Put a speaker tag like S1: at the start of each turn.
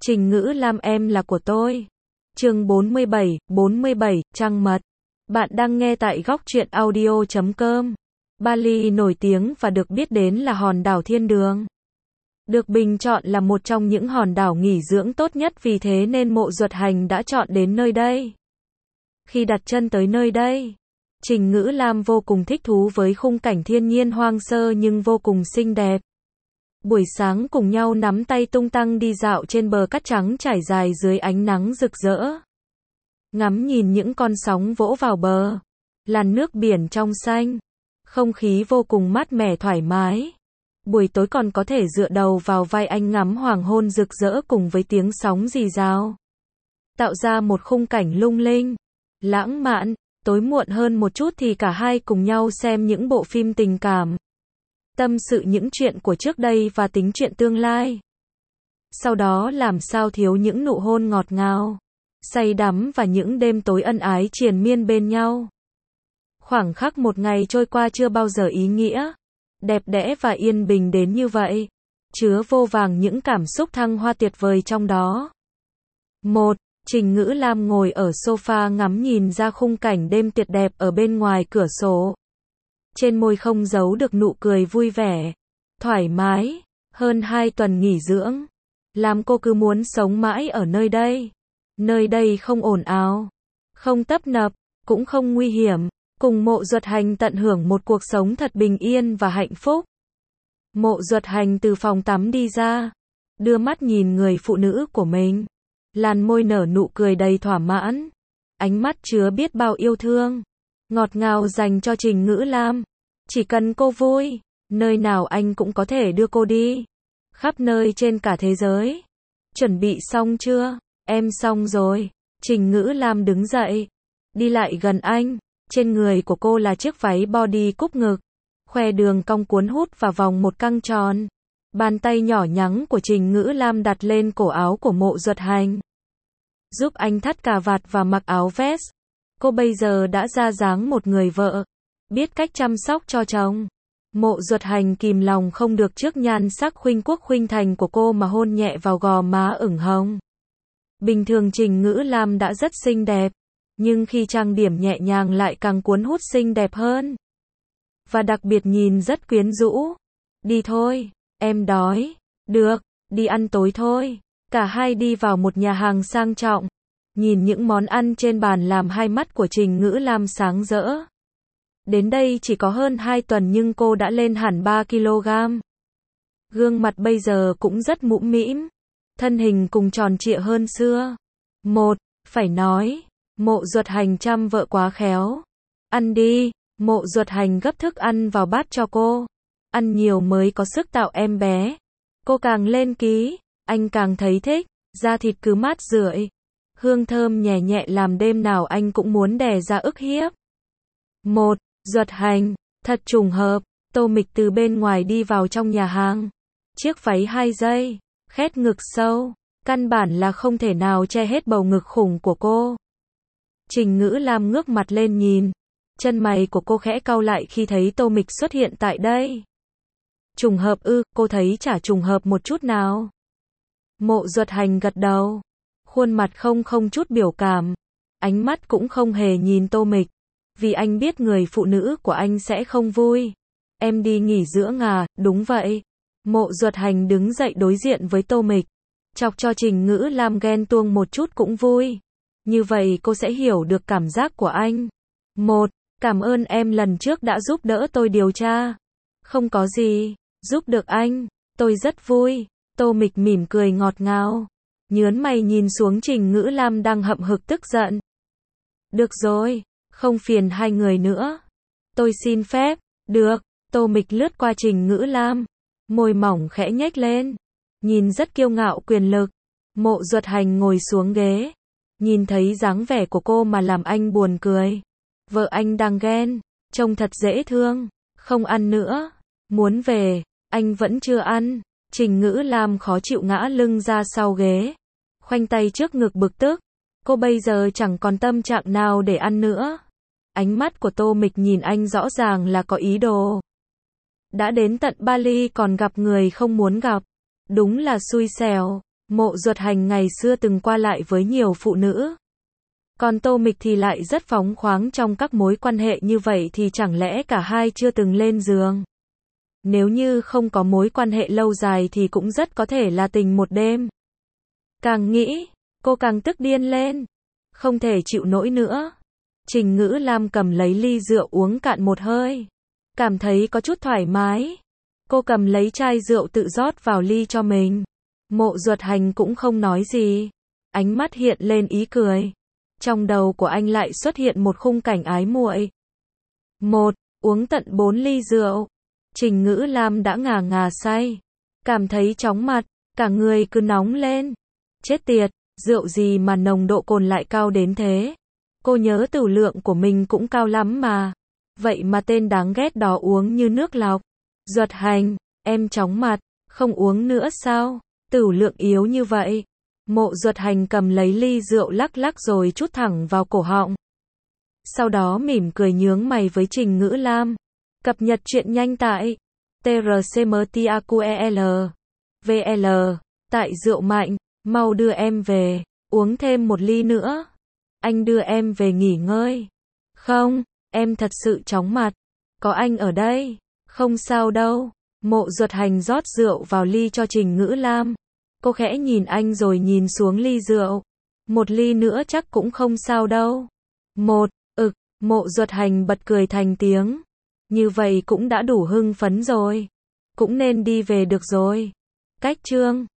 S1: Trình Ngữ Lam em là của tôi. Chương 47, trăng mật. Bạn đang nghe tại góc truyện audio.com. Bali nổi tiếng và được biết đến là hòn đảo thiên đường. Được bình chọn là một trong những hòn đảo nghỉ dưỡng tốt nhất, vì thế nên Mộ Duật Hành đã chọn đến nơi đây. Khi đặt chân tới nơi đây, Trình Ngữ Lam vô cùng thích thú với khung cảnh thiên nhiên hoang sơ nhưng vô cùng xinh đẹp. Buổi sáng cùng nhau nắm tay tung tăng đi dạo trên bờ cát trắng trải dài dưới ánh nắng rực rỡ. Ngắm nhìn những con sóng vỗ vào bờ, làn nước biển trong xanh, không khí vô cùng mát mẻ thoải mái. Buổi tối còn có thể dựa đầu vào vai anh ngắm hoàng hôn rực rỡ cùng với tiếng sóng rì rào, tạo ra một khung cảnh lung linh, lãng mạn. Tối muộn hơn một chút thì cả hai cùng nhau xem những bộ phim tình cảm, tâm sự những chuyện của trước đây và tính chuyện tương lai. Sau đó làm sao thiếu những nụ hôn ngọt ngào, say đắm và những đêm tối ân ái triền miên bên nhau. Khoảng khắc một ngày trôi qua chưa bao giờ ý nghĩa, đẹp đẽ và yên bình đến như vậy, chứa vô vàn những cảm xúc thăng hoa tuyệt vời trong đó. Trình Ngữ Lam ngồi ở sofa ngắm nhìn ra khung cảnh đêm tuyệt đẹp ở bên ngoài cửa sổ. Trên môi không giấu được nụ cười vui vẻ, thoải mái. Hơn 2 tuần nghỉ dưỡng, làm cô cứ muốn sống mãi ở nơi đây. Nơi đây không ồn ào, không tấp nập, cũng không nguy hiểm. Cùng Mộ Duật Hành tận hưởng một cuộc sống thật bình yên và hạnh phúc. Mộ Duật Hành từ phòng tắm đi ra, đưa mắt nhìn người phụ nữ của mình. Làn môi nở nụ cười đầy thỏa mãn, ánh mắt chứa biết bao yêu thương, ngọt ngào dành cho Trình Ngữ Lam. Chỉ cần cô vui, nơi nào anh cũng có thể đưa cô đi. Khắp nơi trên cả thế giới. Chuẩn bị xong chưa? Em xong rồi. Trình Ngữ Lam đứng dậy, đi lại gần anh. Trên người của cô là chiếc váy body cúp ngực, khoe đường cong cuốn hút vào vòng một căng tròn. Bàn tay nhỏ nhắn của Trình Ngữ Lam đặt lên cổ áo của Mộ Duật Hành, giúp anh thắt cà vạt và mặc áo vest. Cô bây giờ đã ra dáng một người vợ, biết cách chăm sóc cho chồng. Mộ Duật Hành kìm lòng không được trước nhan sắc khuynh quốc khuynh thành của cô mà hôn nhẹ vào gò má ửng hồng. Bình thường Trình Ngữ Lam đã rất xinh đẹp, nhưng khi trang điểm nhẹ nhàng lại càng cuốn hút xinh đẹp hơn. Và đặc biệt nhìn rất quyến rũ. Đi thôi, em đói. Được, đi ăn tối thôi. Cả hai đi vào một nhà hàng sang trọng. Nhìn những món ăn trên bàn làm hai mắt của Trình Ngữ Lam sáng rỡ. Đến đây chỉ có hơn 2 tuần nhưng cô đã lên hẳn 3 kg. Gương mặt bây giờ cũng rất mũm mĩm, thân hình cùng tròn trịa hơn xưa. Phải nói, Mộ Duật Hành chăm vợ quá khéo. Ăn đi. Mộ Duật Hành gấp thức ăn vào bát cho cô. Ăn nhiều mới có sức tạo em bé. Cô càng lên ký, anh càng thấy thích. Da thịt cứ mát rượi, hương thơm nhẹ nhẹ làm đêm nào anh cũng muốn đè ra ức hiếp. Duật Hành, thật trùng hợp, Tô Mịch từ bên ngoài đi vào trong nhà hàng. Chiếc váy 2 giây, khét ngực sâu, căn bản là không thể nào che hết bầu ngực khủng của cô. Trình Ngữ Lam ngước mặt lên nhìn, chân mày của cô khẽ cau lại khi thấy Tô Mịch xuất hiện tại đây. Trùng hợp ư? Cô thấy chả trùng hợp một chút nào. Mộ Duật Hành gật đầu, khuôn mặt không chút biểu cảm, ánh mắt cũng không hề nhìn Tô Mịch, vì anh biết người phụ nữ của anh sẽ không vui. Em đi nghỉ dưỡng à? Đúng vậy. Mộ Duật Hành đứng dậy đối diện với Tô Mịch, chọc cho Trình Ngữ Lam ghen tuông một chút cũng vui. Như vậy cô sẽ hiểu được cảm giác của anh. Cảm ơn em lần trước đã giúp đỡ tôi điều tra. Không có gì, giúp được anh, tôi rất vui. Tô Mịch mỉm cười ngọt ngào, nhớn mày nhìn xuống Trình Ngữ Lam đang hậm hực tức giận. Được rồi, không phiền hai người nữa. Tôi xin phép. Được. Tô Mịch lướt qua Trình Ngữ Lam, môi mỏng khẽ nhếch lên, nhìn rất kiêu ngạo quyền lực. Mộ Duật Hành ngồi xuống ghế, nhìn thấy dáng vẻ của cô mà làm anh buồn cười. Vợ anh đang ghen, trông thật dễ thương. Không ăn nữa, muốn về. Anh vẫn chưa ăn. Trình Ngữ Lam khó chịu ngã lưng ra sau ghế, khoanh tay trước ngực bực tức. Cô bây giờ chẳng còn tâm trạng nào để ăn nữa. Ánh mắt của Tô Mịch nhìn anh rõ ràng là có ý đồ. Đã đến tận Bali còn gặp người không muốn gặp. Đúng là xui xẻo. Mộ Duật Hành ngày xưa từng qua lại với nhiều phụ nữ. Còn Tô Mịch thì lại rất phóng khoáng trong các mối quan hệ như vậy thì chẳng lẽ cả hai chưa từng lên giường? Nếu như không có mối quan hệ lâu dài thì cũng rất có thể là tình một đêm. Càng nghĩ, cô càng tức điên lên. Không thể chịu nổi nữa. Trình Ngữ Lam cầm lấy ly rượu uống cạn một hơi. Cảm thấy có chút thoải mái. Cô cầm lấy chai rượu tự rót vào ly cho mình. Mộ Duật Hành cũng không nói gì. Ánh mắt hiện lên ý cười. Trong đầu của anh lại xuất hiện một khung cảnh ái muội. Uống tận 4 ly rượu. Trình Ngữ Lam đã ngà ngà say. Cảm thấy chóng mặt, cả người cứ nóng lên. Chết tiệt, rượu gì mà nồng độ cồn lại cao đến thế? Cô nhớ tửu lượng của mình cũng cao lắm mà. Vậy mà tên đáng ghét đó uống như nước lọc. Duật Hành, em chóng mặt, không uống nữa sao? Tửu lượng yếu như vậy. Mộ Duật Hành cầm lấy ly rượu lắc lắc rồi trút thẳng vào cổ họng. Sau đó mỉm cười nhướng mày với Trình Ngữ Lam. Cập nhật truyện nhanh tại trcmtaqel. VL. Tại rượu mạnh, mau đưa em về, uống thêm một ly nữa. Anh đưa em về nghỉ ngơi. Không, em thật sự chóng mặt. Có anh ở đây. Không sao đâu. Mộ Duật Hành rót rượu vào ly cho Trình Ngữ Lam. Cô khẽ nhìn anh rồi nhìn xuống ly rượu. Một ly nữa chắc cũng không sao đâu. Mộ Duật Hành bật cười thành tiếng. Như vậy cũng đã đủ hưng phấn rồi. Cũng nên đi về được rồi. Cách chương